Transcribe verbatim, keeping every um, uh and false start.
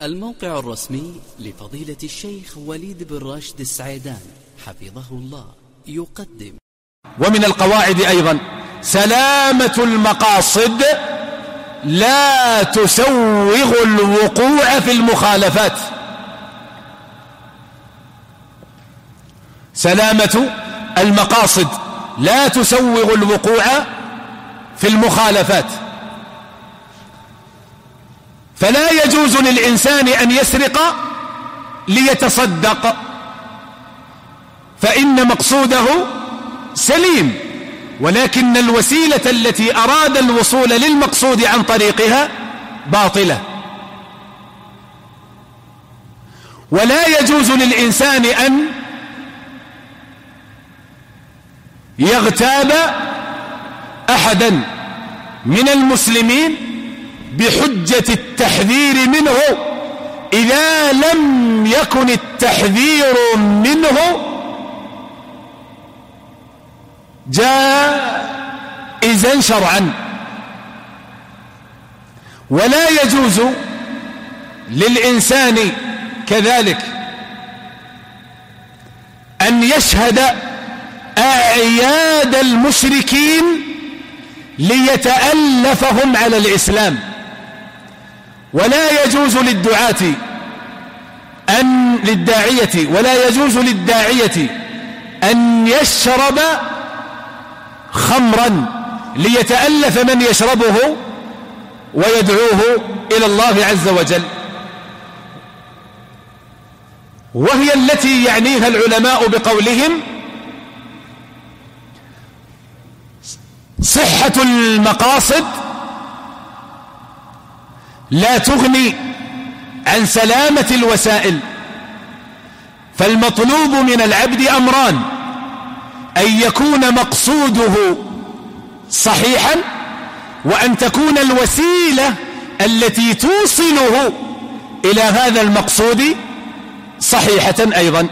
الموقع الرسمي لفضيلة الشيخ وليد بن راشد السعيدان حفظه الله يقدم. ومن القواعد أيضا سلامة المقاصد لا تسوغ الوقوع في المخالفات. سلامة المقاصد لا تسوغ الوقوع في المخالفات، فلا يجوز للإنسان أن يسرق ليتصدق، فإن مقصوده سليم، ولكن الوسيلة التي أراد الوصول للمقصود عن طريقها باطلة. ولا يجوز للإنسان أن يغتاب أحدا من المسلمين بحجة التحذير منه إذا لم يكن التحذير منه جائزا شرعا. ولا يجوز للإنسان كذلك أن يشهد أعياد المشركين ليتألفهم على الإسلام. ولا يجوز للدعاة أن للداعية ولا يجوز للداعية أن يشرب خمرا ليتألف من يشربه ويدعوه إلى الله عز وجل، وهي التي يعنيها العلماء بقولهم صحة المقاصد لا تغني عن سلامة الوسائل. فالمطلوب من العبد أمران: أن يكون مقصوده صحيحا، وأن تكون الوسيلة التي توصله إلى هذا المقصود صحيحة أيضا.